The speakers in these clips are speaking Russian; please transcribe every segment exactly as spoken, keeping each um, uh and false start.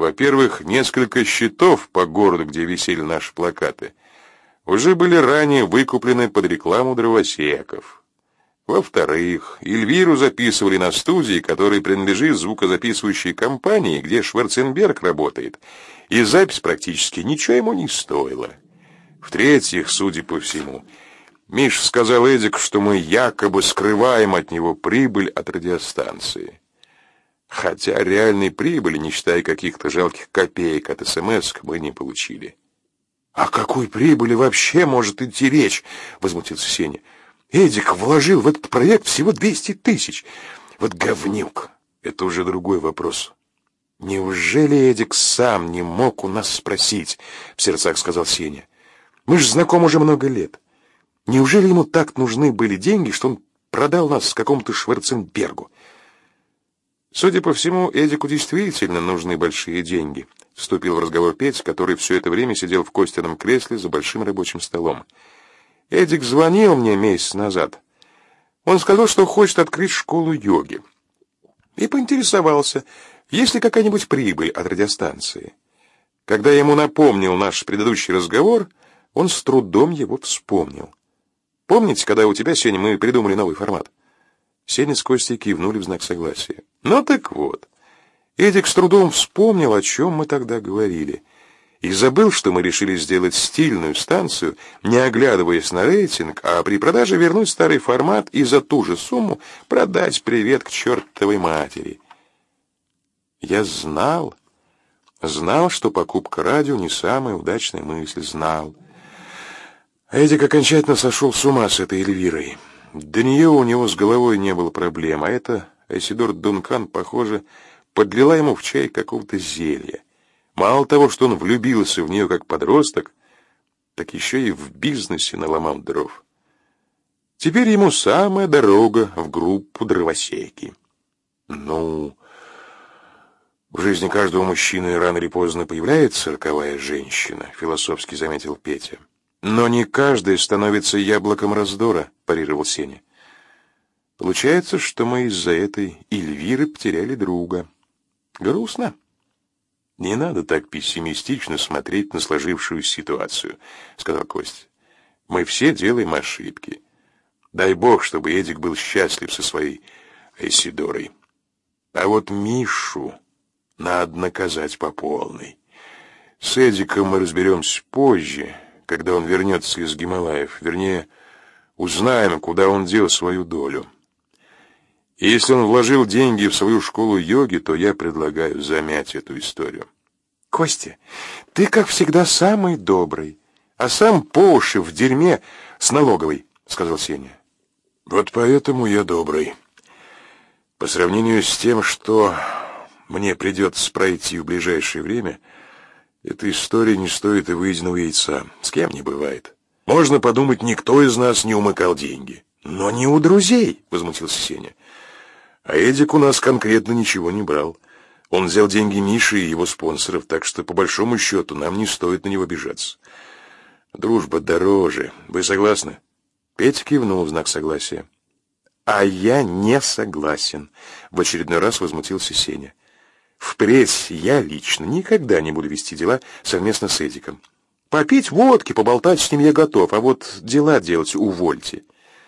Во-первых, несколько счетов по городу, где висели наши плакаты, уже были ранее выкуплены под рекламу дровосеков. Во-вторых, Эльвиру записывали на студии, которой принадлежит звукозаписывающей компании, где Шварценберг работает, и запись практически ничего ему не стоила. В-третьих, судя по всему, Миша сказал Эдику, что мы якобы скрываем от него прибыль от радиостанции. Хотя реальной прибыли, не считая каких-то жалких копеек от СМС, мы не получили. — О какой прибыли вообще может идти речь? — возмутился Сеня. — Эдик вложил в этот проект всего двести тысяч. Вот говнюк. Это уже другой вопрос. — Неужели Эдик сам не мог у нас спросить? — в сердцах сказал Сеня. — Мы же знакомы уже много лет. Неужели ему так нужны были деньги, что он продал нас какому-то Шварценбергу? Судя по всему, Эдику действительно нужны большие деньги, вступил в разговор Петя, который все это время сидел в Костином кресле за большим рабочим столом. Эдик звонил мне месяц назад. Он сказал, что хочет открыть школу йоги. И поинтересовался, есть ли какая-нибудь прибыль от радиостанции. Когда я ему напомнил наш предыдущий разговор, он с трудом его вспомнил. Помните, когда у тебя, Сеня, мы придумали новый формат? Сеня с Костей кивнули в знак согласия. Ну так вот, Эдик с трудом вспомнил, о чем мы тогда говорили, и забыл, что мы решили сделать стильную станцию, не оглядываясь на рейтинг, а при продаже вернуть старый формат и за ту же сумму продать привет к чертовой матери. Я знал, знал, что покупка радио не самая удачная мысль, знал. Эдик окончательно сошел с ума с этой Эльвирой. До нее у него с головой не было проблем, а эта Айседор Дункан, похоже, подлила ему в чай какого-то зелья. Мало того, что он влюбился в нее как подросток, так еще и в бизнесе наломал дров. Теперь ему самая дорога в группу дровосеки. Ну, в жизни каждого мужчины рано или поздно появляется роковая женщина, философски заметил Петя. Но не каждый становится яблоком раздора, парировал Сеня. Получается, что мы из-за этой Эльвиры потеряли друга. Грустно. Не надо так пессимистично смотреть на сложившуюся ситуацию, сказал Костя. Мы все делаем ошибки. Дай бог, чтобы Эдик был счастлив со своей Айседорой. А вот Мишу надо наказать по полной. С Эдиком мы разберемся позже, когда он вернется из Гималаев, вернее, узнаем, куда он дел свою долю. И если он вложил деньги в свою школу йоги, то я предлагаю замять эту историю. Костя, ты, как всегда, самый добрый, а сам по уши в дерьме с налоговой, сказал Сеня. Вот поэтому я добрый. По сравнению с тем, что мне придется пройти в ближайшее время, эта история не стоит и выеденного яйца. С кем не бывает. Можно подумать, никто из нас не умыкал деньги. Но не у друзей, возмутился Сеня. А Эдик у нас конкретно ничего не брал. Он взял деньги Миши и его спонсоров, так что, по большому счету, нам не стоит на него обижаться. Дружба дороже. Вы согласны? Петя кивнул в знак согласия. А я не согласен, в очередной раз возмутился Сеня. Впредь я лично никогда не буду вести дела совместно с Эдиком. Попить водки, поболтать с ним я готов, а вот дела делать увольте.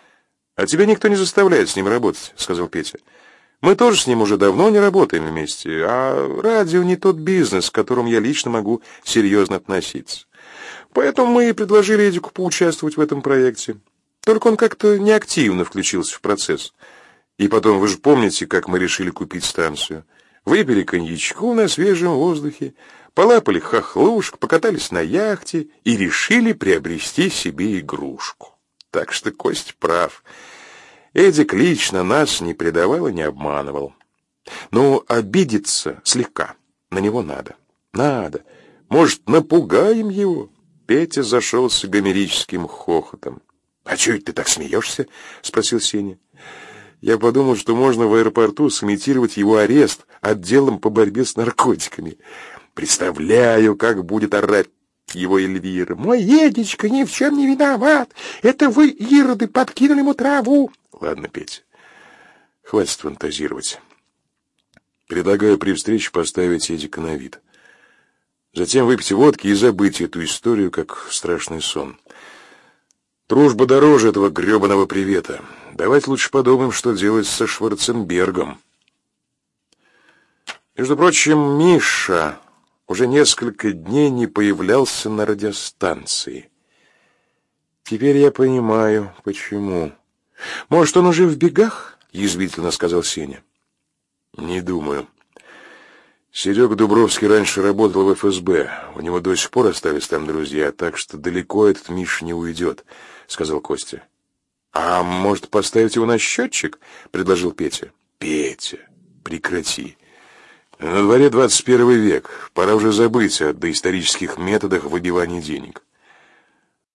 А тебя никто не заставляет с ним работать, сказал Петя. Мы тоже с ним уже давно не работаем вместе, а радио не тот бизнес, к которому я лично могу серьезно относиться. Поэтому мы и предложили Эдику поучаствовать в этом проекте. Только он как-то неактивно включился в процесс. И потом, вы же помните, как мы решили купить станцию? Выпили коньячку на свежем воздухе, полапали хохлушек, покатались на яхте и решили приобрести себе игрушку. Так что Кость прав. Эдик лично нас не предавал и не обманывал. Но обидеться слегка на него надо. Надо. Может, напугаем его? Петя зашелся гомерическим хохотом. — А чё это ты так смеешься? — спросил Сеня. Я подумал, что можно в аэропорту сымитировать его арест отделом по борьбе с наркотиками. Представляю, как будет орать его Эльвира. Мой Едечка ни в чем не виноват. Это вы, ироды, подкинули ему траву. Ладно, Петя, хватит фантазировать. Предлагаю при встрече поставить Эдика на вид. Затем выпить водки и забыть эту историю, как страшный сон. Дружба дороже этого гребаного привета. Давайте лучше подумаем, что делать со Шварценбергом. Между прочим, Миша уже несколько дней не появлялся на радиостанции. Теперь я понимаю, почему. Может, он уже в бегах? Язвительно сказал Сеня. Не думаю. Серега Дубровский раньше работал в эф эс бэ. У него до сих пор остались там друзья, так что далеко этот Миша не уйдет, сказал Костя. А может, поставить его на счетчик? Предложил Петя. Петя, прекрати. На дворе двадцать первый век. Пора уже забыть о доисторических методах выбивания денег.